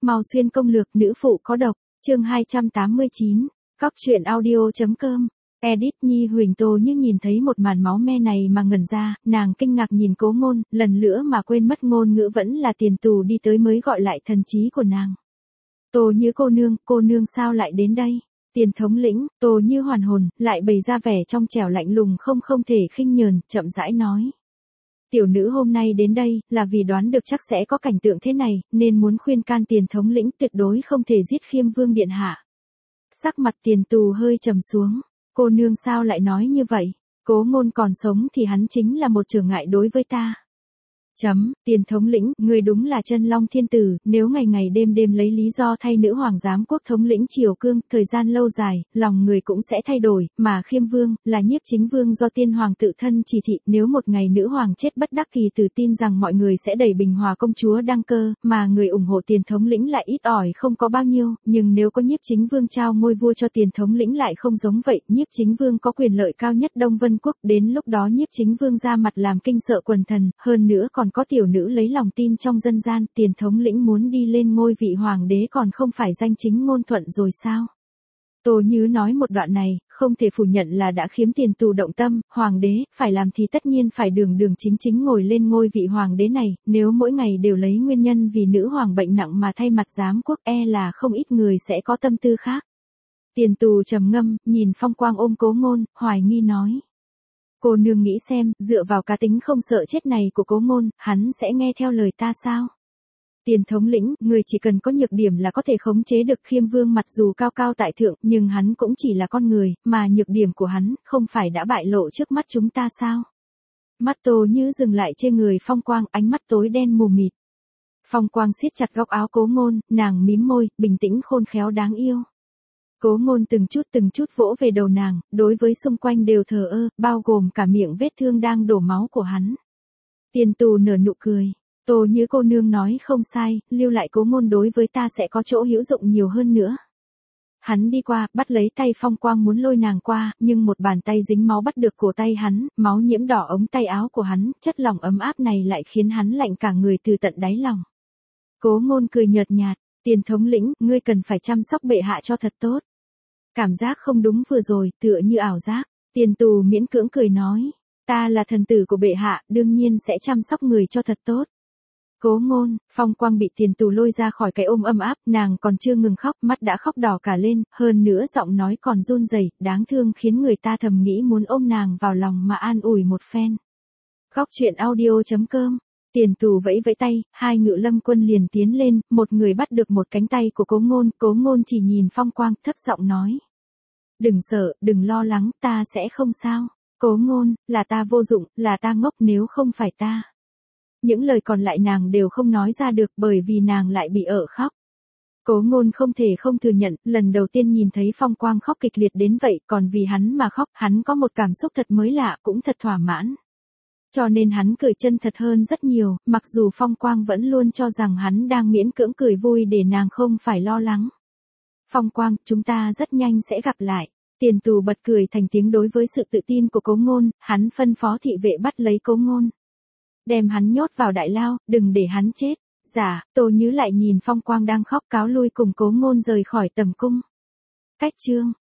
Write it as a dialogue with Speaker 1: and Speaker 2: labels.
Speaker 1: Mao Xuyên công lược nữ phụ có độc, chương 289, Cóc truyện audio.com. Edit Nhi Huỳnh Tô như nhìn thấy một màn máu me này mà ngẩn ra, nàng kinh ngạc nhìn Cố Ngôn, lần nữa mà quên mất ngôn ngữ vẫn là Tiền Tù đi tới mới gọi lại thần trí của nàng. Tô Như cô nương sao lại đến đây? Tiền thống lĩnh, Tô Như hoàn hồn, lại bày ra vẻ trong trẻo lạnh lùng không thể khinh nhờn, chậm rãi nói. Tiểu nữ hôm nay đến đây, là vì đoán được chắc sẽ có cảnh tượng thế này, nên muốn khuyên can Tiền thống lĩnh tuyệt đối không thể giết Khiêm Vương điện hạ. Sắc mặt Tiền Tù hơi trầm xuống, cô nương sao lại nói như vậy? Cố Ngôn còn sống thì hắn chính là một trở ngại đối với ta. Tiền thống lĩnh, người đúng là chân long thiên tử, nếu ngày ngày đêm lấy lý do thay nữ hoàng giám quốc thống lĩnh triều cương, thời gian lâu dài, lòng người cũng sẽ thay đổi, mà Khiêm Vương, là nhiếp chính vương do tiên hoàng tự thân chỉ thị, nếu một ngày nữ hoàng chết bất đắc kỳ tử tin rằng mọi người sẽ đẩy Bình Hòa công chúa đăng cơ, mà người ủng hộ Tiền thống lĩnh lại ít ỏi không có bao nhiêu, nhưng nếu có nhiếp chính vương trao ngôi vua cho Tiền thống lĩnh lại không giống vậy, nhiếp chính vương có quyền lợi cao nhất Đông Vân quốc, đến lúc đó nhiếp chính vương ra mặt làm kinh sợ quần thần, hơn nữa còn có tiểu nữ lấy lòng tin trong dân gian, Tiền thống lĩnh muốn đi lên ngôi vị hoàng đế còn không phải danh chính ngôn thuận rồi sao? Tô Như nói một đoạn này, không thể phủ nhận là đã khiếm Tiền Tù động tâm, hoàng đế, phải làm thì tất nhiên phải đường chính ngồi lên ngôi vị hoàng đế này, nếu mỗi ngày đều lấy nguyên nhân vì nữ hoàng bệnh nặng mà thay mặt giám quốc là không ít người sẽ có tâm tư khác. Tiền Tù trầm ngâm, nhìn Phong Quang ôm Cố Ngôn, hoài nghi nói. Cô nương nghĩ xem, dựa vào cá tính không sợ chết này của Cố Ngôn, hắn sẽ nghe theo lời ta sao? Tiền thống lĩnh, người chỉ cần có nhược điểm là có thể khống chế được Khiêm Vương mặc dù cao cao tại thượng, nhưng hắn cũng chỉ là con người, mà nhược điểm của hắn, không phải đã bại lộ trước mắt chúng ta sao? Mắt Tô Như dừng lại trên người Phong Quang, ánh mắt tối đen mù mịt. Phong Quang siết chặt góc áo Cố Ngôn, nàng mím môi, bình tĩnh khôn khéo đáng yêu. Cố Ngôn từng chút vỗ về đầu nàng, đối với xung quanh đều thờ ơ, bao gồm cả miệng vết thương đang đổ máu của hắn. Tiền Tù nở nụ cười. Tô Như cô nương nói không sai, lưu lại Cố Ngôn đối với ta sẽ có chỗ hữu dụng nhiều hơn nữa. Hắn đi qua, bắt lấy tay Phong Quang muốn lôi nàng qua, nhưng một bàn tay dính máu bắt được cổ tay hắn, máu nhiễm đỏ ống tay áo của hắn, chất lỏng ấm áp này lại khiến hắn lạnh cả người từ tận đáy lòng. Cố Ngôn cười nhợt nhạt, Tiền thống lĩnh, ngươi cần phải chăm sóc bệ hạ cho thật tốt. Cảm giác không đúng vừa rồi, tựa như ảo giác. Tiền Tù miễn cưỡng cười nói, ta là thần tử của bệ hạ, đương nhiên sẽ chăm sóc người cho thật tốt. Cố Ngôn, Phong Quang bị Tiền Tù lôi ra khỏi cái ôm ấm áp, nàng còn chưa ngừng khóc, mắt đã khóc đỏ cả lên, hơn nữa giọng nói còn run rẩy, đáng thương khiến người ta thầm nghĩ muốn ôm nàng vào lòng mà an ủi một phen. Cóc truyện audio.com. Tiền Tù vẫy vẫy tay, hai ngự lâm quân liền tiến lên, một người bắt được một cánh tay của Cố Ngôn chỉ nhìn Phong Quang, thấp giọng nói. Đừng sợ, đừng lo lắng, ta sẽ không sao. Cố Ngôn, là ta vô dụng, là ta ngốc nếu không phải ta. Những lời còn lại nàng đều không nói ra được bởi vì nàng lại bị khóc. Cố Ngôn không thể không thừa nhận, lần đầu tiên nhìn thấy Phong Quang khóc kịch liệt đến vậy, còn vì hắn mà khóc, hắn có một cảm xúc thật mới lạ, cũng thật thỏa mãn. Cho nên hắn cười chân thật hơn rất nhiều, mặc dù Phong Quang vẫn luôn cho rằng hắn đang miễn cưỡng cười vui để nàng không phải lo lắng. Phong Quang, chúng ta rất nhanh sẽ gặp lại. Tiền Tù bật cười thành tiếng đối với sự tự tin của Cố Ngôn, hắn phân phó thị vệ bắt lấy Cố Ngôn. Đem hắn nhốt vào đại lao, đừng để hắn chết. Dạ, Tô Như lại nhìn Phong Quang đang khóc cáo lui cùng Cố Ngôn rời khỏi tầm cung. Cách chương